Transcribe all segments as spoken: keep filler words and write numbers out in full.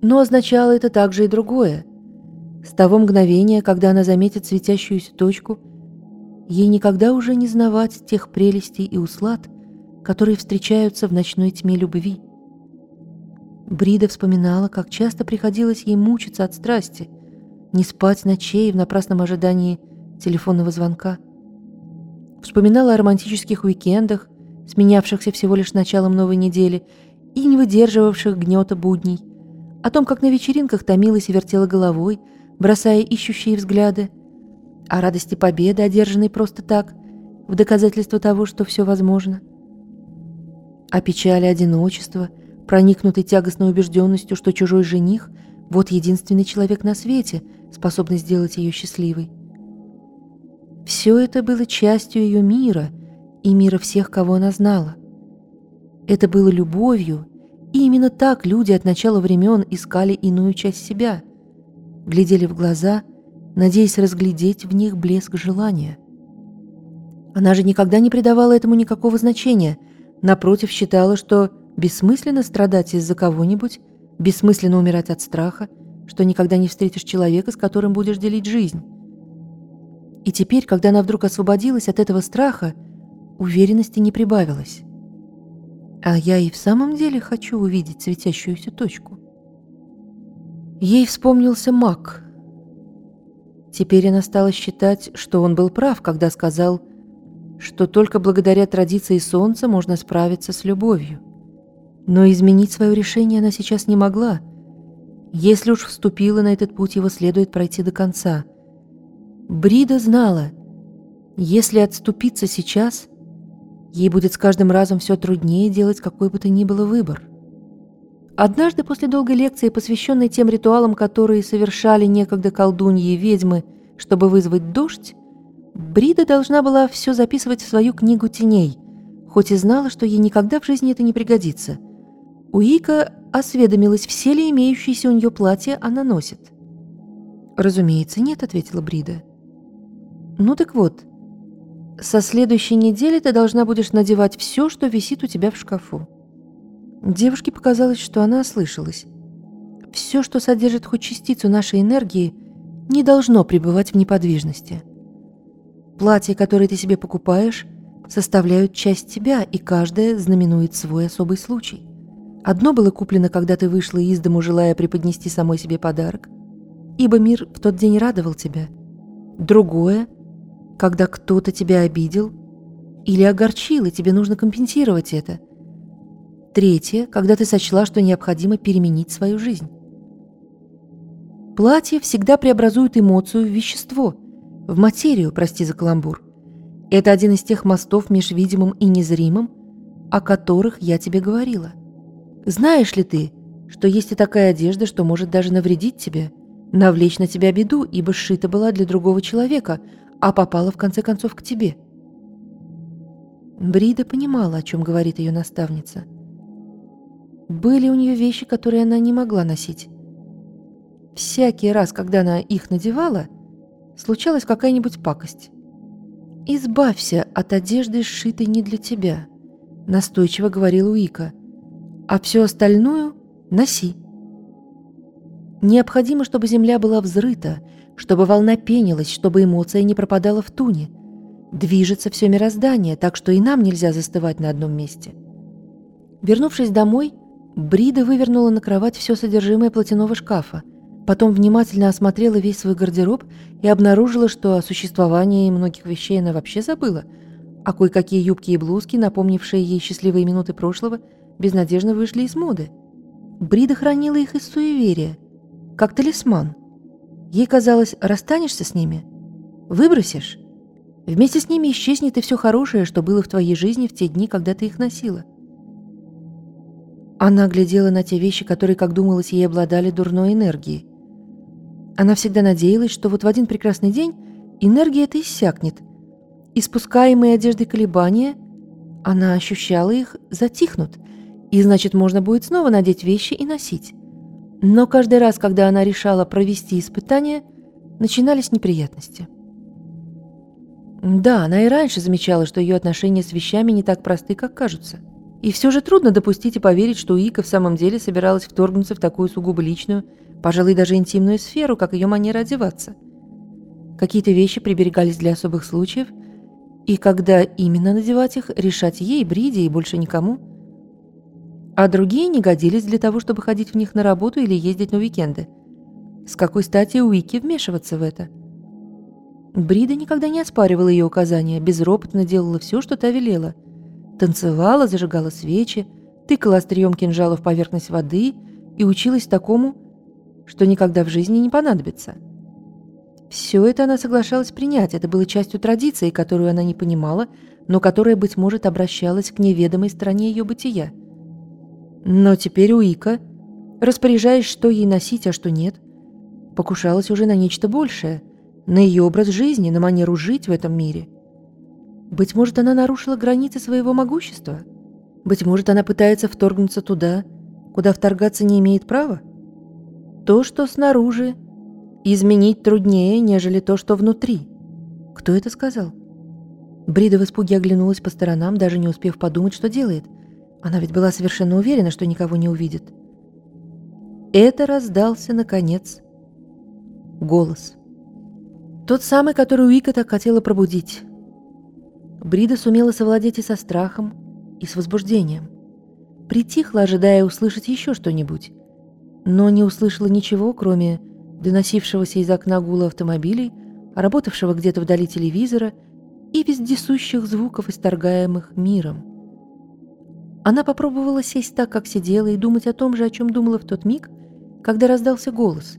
Но означало это также и другое. С того мгновения, когда она заметит светящуюся точку, ей никогда уже не знавать тех прелестей и услад, которые встречаются в ночной тьме любви. Брида вспоминала, как часто приходилось ей мучиться от страсти, не спать ночей в напрасном ожидании телефонного звонка. Вспоминала о романтических уикендах, сменявшихся всего лишь началом новой недели и не выдерживавших гнета будней, о том, как на вечеринках томилась и вертела головой, бросая ищущие взгляды, о радости победы, одержанной просто так, в доказательство того, что все возможно, о печали одиночества, проникнутой тягостной убежденностью, что чужой жених – вот единственный человек на свете, способный сделать ее счастливой. Все это было частью ее мира и мира всех, кого она знала. Это было любовью, и именно так люди от начала времен искали иную часть себя, глядели в глаза, надеясь разглядеть в них блеск желания. Она же никогда не придавала этому никакого значения, напротив, считала, что бессмысленно страдать из-за кого-нибудь, бессмысленно умирать от страха, что никогда не встретишь человека, с которым будешь делить жизнь. И теперь, когда она вдруг освободилась от этого страха, уверенности не прибавилось. А я и в самом деле хочу увидеть светящуюся точку. Ей вспомнился Мак. Теперь она стала считать, что он был прав, когда сказал, что только благодаря традиции солнца можно справиться с любовью. Но изменить свое решение она сейчас не могла. Если уж вступила на этот путь, его следует пройти до конца. Брида знала, если отступиться сейчас, ей будет с каждым разом все труднее делать какой бы то ни было выбор. Однажды после долгой лекции, посвященной тем ритуалам, которые совершали некогда колдуньи и ведьмы, чтобы вызвать дождь, Брида должна была все записывать в свою книгу теней, хоть и знала, что ей никогда в жизни это не пригодится. Уика осведомилась, все ли имеющиеся у нее платья она носит. «Разумеется, нет», — ответила Брида. «Ну так вот, со следующей недели ты должна будешь надевать все, что висит у тебя в шкафу». Девушке показалось, что она ослышалась. Все, что содержит хоть частицу нашей энергии, не должно пребывать в неподвижности. Платья, которые ты себе покупаешь, составляют часть тебя, и каждое знаменует свой особый случай. Одно было куплено, когда ты вышла из дому, желая преподнести самой себе подарок, ибо мир в тот день радовал тебя. Другое, когда кто-то тебя обидел или огорчил, и тебе нужно компенсировать это. Третье, когда ты сочла, что необходимо переменить свою жизнь. Платье всегда преобразует эмоцию в вещество, в материю, прости за каламбур. Это один из тех мостов между видимым и незримым, о которых я тебе говорила. Знаешь ли ты, что есть и такая одежда, что может даже навредить тебе, навлечь на тебя беду, ибо сшита была для другого человека, а попала в конце концов к тебе? Брида понимала, о чем говорит ее наставница. Были у нее вещи, которые она не могла носить. Всякий раз, когда она их надевала, случалась какая-нибудь пакость. «Избавься от одежды, сшитой не для тебя», — настойчиво говорила Уика, «а все остальное носи». Необходимо, чтобы земля была взрыта, чтобы волна пенилась, чтобы эмоция не пропадала в туне. Движется все мироздание, так что и нам нельзя застывать на одном месте. Вернувшись домой, Брида вывернула на кровать все содержимое платяного шкафа, потом внимательно осмотрела весь свой гардероб и обнаружила, что о существовании многих вещей она вообще забыла, а кое-какие юбки и блузки, напомнившие ей счастливые минуты прошлого, безнадежно вышли из моды. Брида хранила их из суеверия, как талисман. Ей казалось, расстанешься с ними, выбросишь. Вместе с ними исчезнет и все хорошее, что было в твоей жизни в те дни, когда ты их носила. Она глядела на те вещи, которые, как думалось, ей обладали дурной энергией. Она всегда надеялась, что вот в один прекрасный день энергия эта иссякнет. Испускаемые одеждой колебания, она ощущала их, затихнут, и значит, можно будет снова надеть вещи и носить. Но каждый раз, когда она решала провести испытание, начинались неприятности. Да, она и раньше замечала, что ее отношения с вещами не так просты, как кажутся. И все же трудно допустить и поверить, что Уика в самом деле собиралась вторгнуться в такую сугубо личную, пожалуй, даже интимную сферу, как ее манера одеваться. Какие-то вещи приберегались для особых случаев, и когда именно надевать их, решать ей, Бриде и больше никому. А другие не годились для того, чтобы ходить в них на работу или ездить на уикенды. С какой стати Уике вмешиваться в это? Брида никогда не оспаривала ее указания, безропотно делала все, что та велела. Танцевала, зажигала свечи, тыкала острием кинжала в поверхность воды и училась такому, что никогда в жизни не понадобится. Все это она соглашалась принять, это было частью традиции, которую она не понимала, но которая, быть может, обращалась к неведомой стороне ее бытия. Но теперь Уика, распоряжаясь, что ей носить, а что нет, покушалась уже на нечто большее, на ее образ жизни, на манеру жить в этом мире. Быть может, она нарушила границы своего могущества? Быть может, она пытается вторгнуться туда, куда вторгаться не имеет права? То, что снаружи, изменить труднее, нежели то, что внутри. Кто это сказал? Брида в испуге оглянулась по сторонам, даже не успев подумать, что делает. Она ведь была совершенно уверена, что никого не увидит. Это раздался, наконец, голос. Тот самый, который Уика так хотела пробудить. Брида сумела совладеть и со страхом, и с возбуждением. Притихла, ожидая услышать еще что-нибудь, но не услышала ничего, кроме доносившегося из окна гула автомобилей, работавшего где-то вдали телевизора и вездесущих звуков, исторгаемых миром. Она попробовала сесть так, как сидела, и думать о том же, о чем думала в тот миг, когда раздался голос.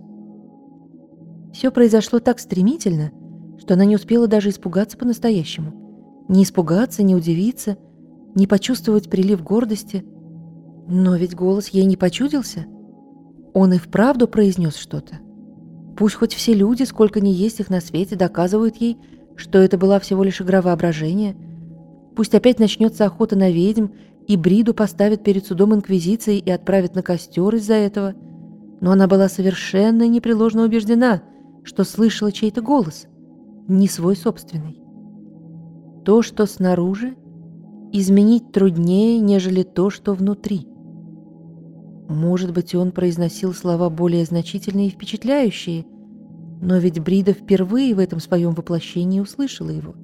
Все произошло так стремительно, что она не успела даже испугаться по-настоящему. Не испугаться, не удивиться, не почувствовать прилив гордости. Но ведь голос ей не почудился. Он и вправду произнес что-то. Пусть хоть все люди, сколько ни есть их на свете, доказывают ей, что это была всего лишь игра воображения. Пусть опять начнется охота на ведьм, и Бриду поставят перед судом инквизиции и отправят на костер из-за этого. Но она была совершенно непреложно убеждена, что слышала чей-то голос, не свой собственный. То, что снаружи, изменить труднее, нежели то, что внутри. Может быть, он произносил слова более значительные и впечатляющие, но ведь Брида впервые в этом своем воплощении услышала его.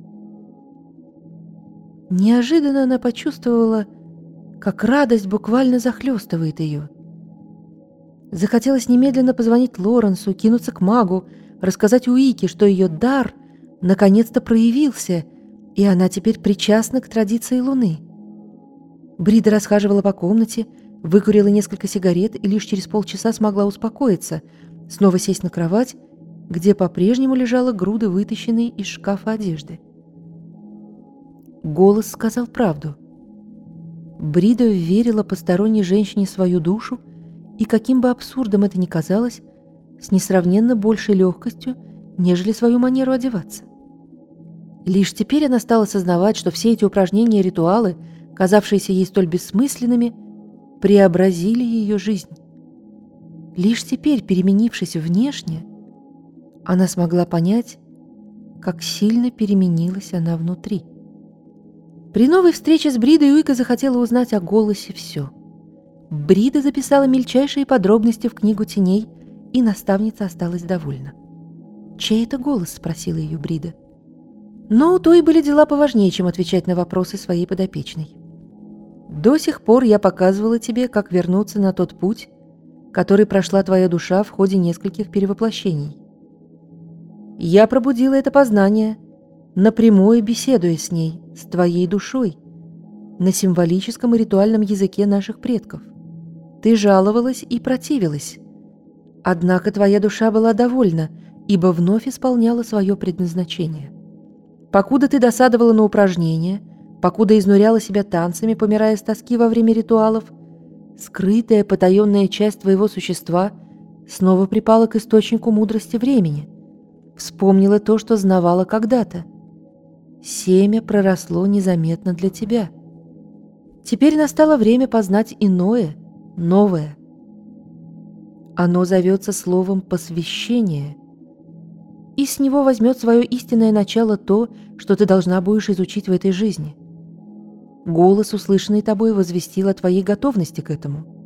Неожиданно она почувствовала, как радость буквально захлестывает ее. Захотелось немедленно позвонить Лоренсу, кинуться к магу, рассказать Уике, что ее дар наконец-то проявился, и она теперь причастна к традиции Луны. Брида расхаживала по комнате, выкурила несколько сигарет и лишь через полчаса смогла успокоиться, снова сесть на кровать, где по-прежнему лежала груда вытащенной из шкафа одежды. Голос сказал правду. Брида верила посторонней женщине свою душу, и каким бы абсурдом это ни казалось, с несравненно большей легкостью, нежели свою манеру одеваться. Лишь теперь она стала сознавать, что все эти упражнения и ритуалы, казавшиеся ей столь бессмысленными, преобразили ее жизнь. Лишь теперь, переменившись внешне, она смогла понять, как сильно переменилась она внутри. При новой встрече с Бридой Уика захотела узнать о голосе все. Брида записала мельчайшие подробности в книгу теней, и наставница осталась довольна. «Чей это голос?» — спросила ее Брида. Но у той были дела поважнее, чем отвечать на вопросы своей подопечной. «До сих пор я показывала тебе, как вернуться на тот путь, который прошла твоя душа в ходе нескольких перевоплощений. Я пробудила это познание, напрямую беседуя с ней, с твоей душой, на символическом и ритуальном языке наших предков. Ты жаловалась и противилась. Однако твоя душа была довольна, ибо вновь исполняла свое предназначение. Покуда ты досадовала на упражнения, покуда изнуряла себя танцами, помирая с тоски во время ритуалов, скрытая, потаенная часть твоего существа снова припала к источнику мудрости времени, вспомнила то, что знавала когда-то. Семя проросло незаметно для тебя. Теперь настало время познать иное, новое. Оно зовется словом «посвящение», и с него возьмет свое истинное начало то, что ты должна будешь изучить в этой жизни. Голос, услышанный тобой, возвестил о твоей готовности к этому.